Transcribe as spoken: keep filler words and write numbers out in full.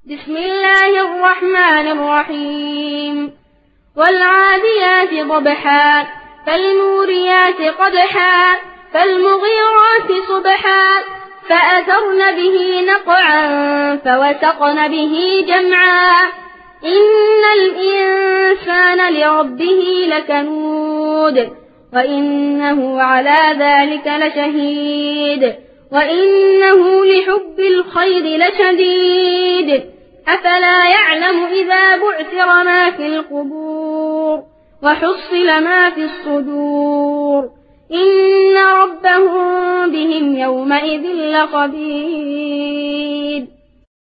بسم الله الرحمن الرحيم والعاديات ضبحا فالموريات قدحا فالمغيرات صبحا فأثرن به نقعا فوسقن به جمعا إن الإنسان لربه لكنود وإنه على ذلك لشهيد وإنه لحب الخير لشديد أفلا يعلم إذا بعثر ما في القبور وحصل ما في الصدور إن ربهم بهم يومئذ لخبير.